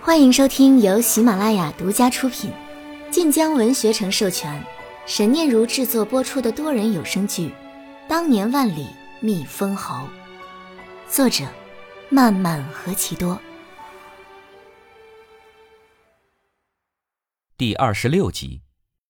欢迎收听由喜马拉雅独家出品，晋江文学城授权，神念如制作播出的多人有声剧《当年万里觅封侯》，作者漫漫何其多。 第26集。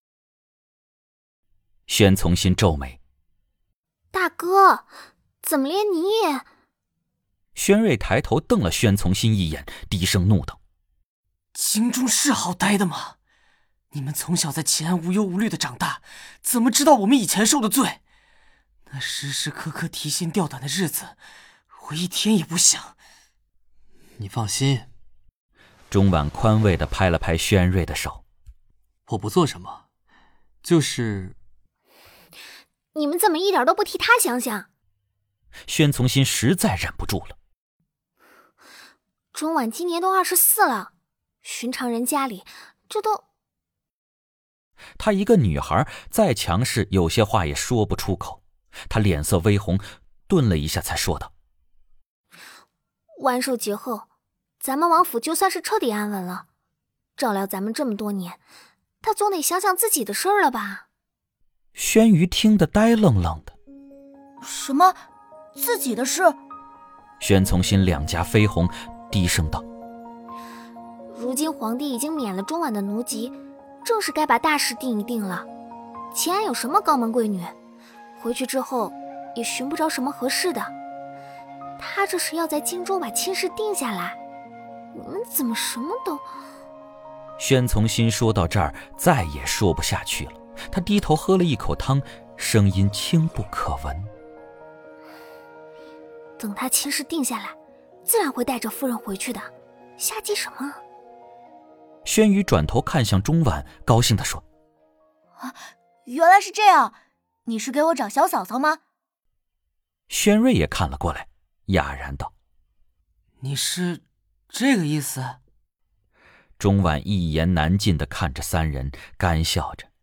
宣从心皱眉： 大哥，怎么连你也…… 宣瑞抬头瞪了宣从心一眼，低声怒道： 京中是好待的吗？你们从小在齐安无忧无虑的长大，怎么知道我们以前受的罪？那时时刻刻提心吊胆的日子，我一天也不想。 你放心。 钟婉宽慰地拍了拍宣瑞的手： 我不做什么，就是你们怎么一点都不替他想想？ 宣从心实在忍不住了。 钟婉今年都24了，寻常人家里这都…… 她一个女孩，再强势，有些话也说不出口。她脸色微红，顿了一下才说道： 万寿节后，咱们王府就算是彻底安稳了，照料咱们这么多年，他总得想想自己的事儿了吧？ 宣瑜听得呆愣愣的。 什么？自己的事？ 宣从心两颊绯红，低声道： 如今皇帝已经免了钟婉的奴籍，正是该把大事定一定了。齐安有什么高门贵女，回去之后也寻不着什么合适的。他这是要在荆州把亲事定下来，你们怎么什么都…… 宣从心说到这儿再也说不下去了，他低头喝了一口汤，声音轻不可闻： 等他亲事定下来，自然会带着夫人回去的，瞎急什么？ 宣瑜转头看向钟婉，高兴地说： 原来是这样，你是给我找小嫂嫂吗？ 宣瑞也看了过来，哑然道： 你是这个意思？ 钟婉一言难尽地看着三人，干笑着：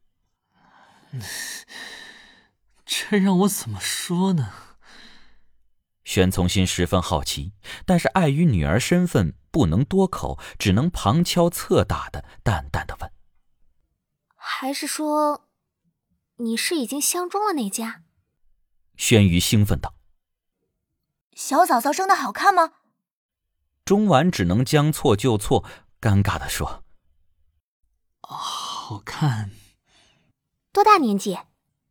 这让我怎么说呢？ 宣从心十分好奇，但是碍于女儿身份不能多口，只能旁敲侧打的淡淡的问： 还是说你是已经相中了那家？ 宣瑜兴奋道： 小嫂嫂生得好看吗？ 钟婉只能将错就错，尴尬地说： 好看。 多大年纪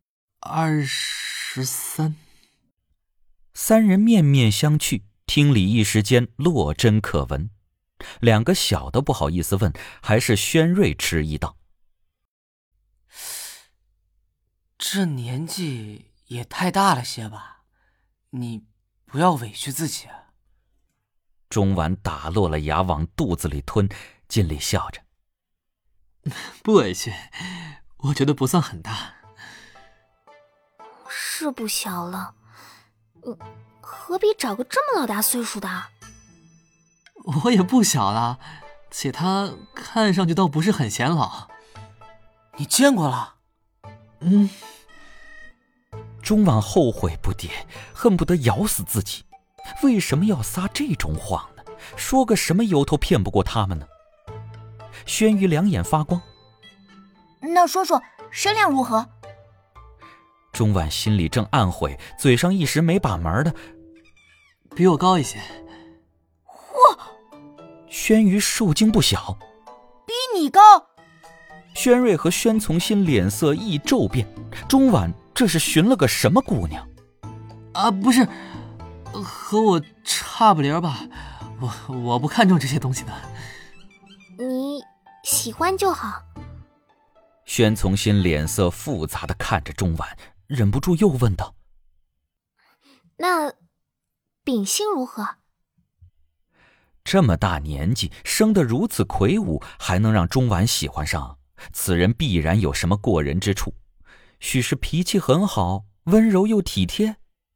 ？23。 三人面面相觑，厅里一时间落针可闻。两个小的不好意思问，还是宣瑞迟疑道： 这年纪也太大了些吧，你不要委屈自己啊。 钟婉打落了牙往肚子里吞，尽力笑着： 不委屈，我觉得不算很大。 是不小了，何必找个这么老大岁数的？ 我也不小了，且他看上去倒不是很显老。 你见过了？ 钟婉后悔不迭，恨不得咬死自己。为什么要撒这种谎呢？说个什么由头骗不过他们呢？宣瑜两眼发光： 那说说身量如何？ 钟婉心里正暗悔，嘴上一时没把门的： 比我高一些。 宣瑜受惊不小。 比你高？ 宣瑞和宣从心脸色一骤变，钟婉这是寻了个什么姑娘？ 不是，和我差不离儿吧，我不看重这些东西的。 你喜欢就好。 宣从心脸色复杂地看着钟婉，忍不住又问道： 那秉性如何？ 这么大年纪，生得如此魁梧，还能让钟婉喜欢上，此人必然有什么过人之处，许是脾气很好，温柔又体贴。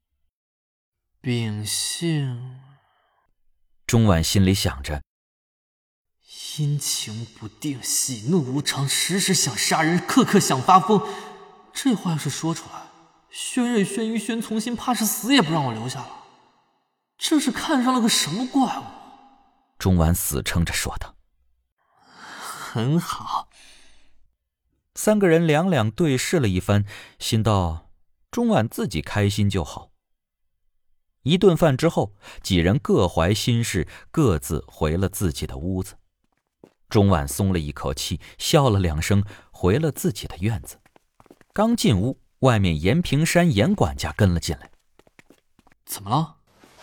秉性， 钟婉心里想着， 阴晴不定，喜怒无常，时时想杀人，刻刻想发疯。这话要是说出来，宣瑞、宣瑜、宣从心怕是死也不让我留下了。这是看上了个什么怪物？ 钟婉死撑着说道。 很好。 三个人两两对视了一番，心道钟婉自己开心就好。一顿饭之后，几人各怀心事，各自回了自己的屋子。钟婉松了一口气，笑了2声，回了自己的院子。刚进屋，外面严平山严管家跟了进来。 怎么了？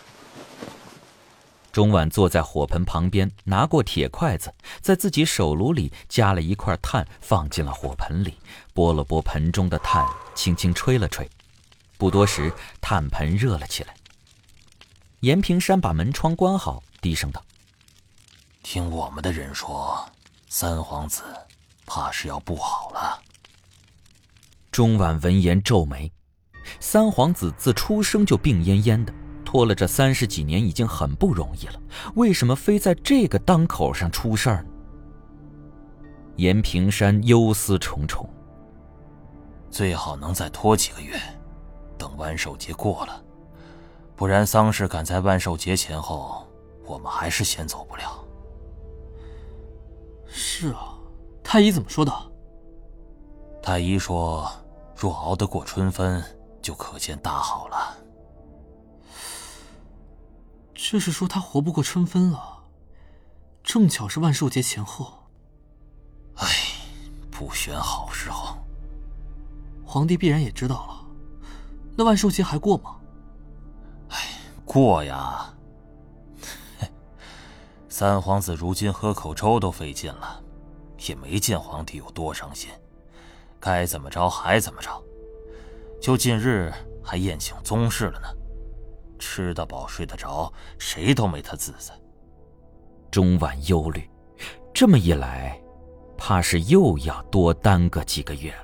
钟婉坐在火盆旁边，拿过铁筷子，在自己手炉里夹了一块炭，放进了火盆里，拨了拨盆中的炭，轻轻吹了吹。不多时，炭盆热了起来。严平山把门窗关好，低声道： 听我们的人说，三皇子怕是要不好了。 钟婉闻言皱眉，三皇子自出生就病恹恹的，拖了这30几年已经很不容易了，为什么非在这个当口上出事儿呢？严平山忧思重重， 最好能再拖几个月，等万寿节过了，不然丧事赶在万寿节前后，我们还是先走不了。 是啊，太医怎么说的？ 太医说，若熬得过春分，就可见大好了。 这是说他活不过春分了，正巧是万寿节前后。 唉，不选好时候。 皇帝必然也知道了，那万寿节还过吗？ 过呀。三皇子如今喝口粥都费劲了，也没见皇帝有多伤心，该怎么着还怎么着。就近日还宴请宗室了呢，吃得饱睡得着，谁都没他自在。 钟婉忧虑，这么一来，怕是又要多耽搁几个月了。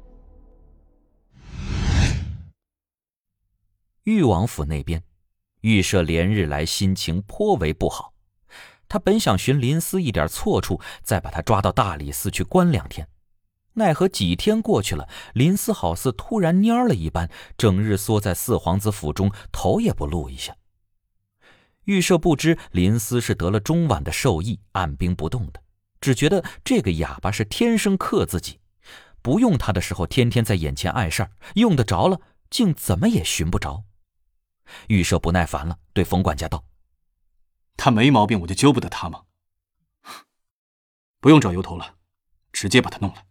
裕王府那边，御舍连日来心情颇为不好。他本想寻林思一点错处，再把他抓到大理寺去关2天，奈何几天过去了，林思好似突然蔫了一般，整日缩在四皇子府中，头也不露一下。御舍不知林思是得了钟婉的授意，按兵不动的，只觉得这个哑巴是天生克自己，不用他的时候天天在眼前碍事儿，用得着了竟怎么也寻不着。御舍不耐烦了，对冯管家道： 他没毛病，我就揪不得他吗？不用找由头了，直接把他弄来。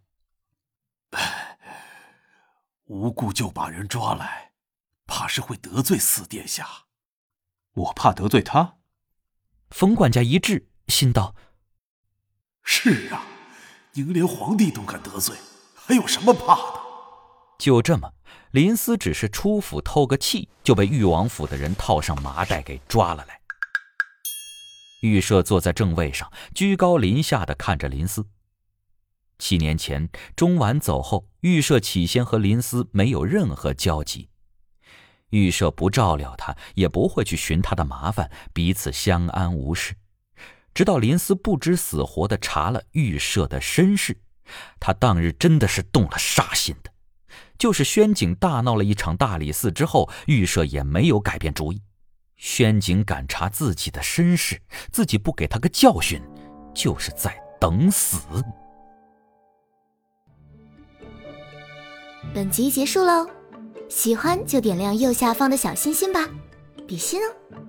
无故就把人抓来，怕是会得罪四殿下。 我怕得罪他？ 冯管家一滞，心道： 是啊，您连皇帝都敢得罪，还有什么怕的？ 就这么，林思只是出府透个气，就被裕王府的人套上麻袋给抓了来。御舍坐在正位上，居高临下地看着林思。7年前钟婉走后，御舍起先和林思没有任何交集，御舍不照料他，也不会去寻他的麻烦，彼此相安无事。直到林思不知死活地查了御舍的身世，他当日真的是动了杀心的。就是宣景大闹了一场大理寺之后，御舍也没有改变主意。宣景敢查自己的身世，自己不给他个教训，就是在等死。 本集结束喽，喜欢就点亮右下方的小心心吧，比心哦。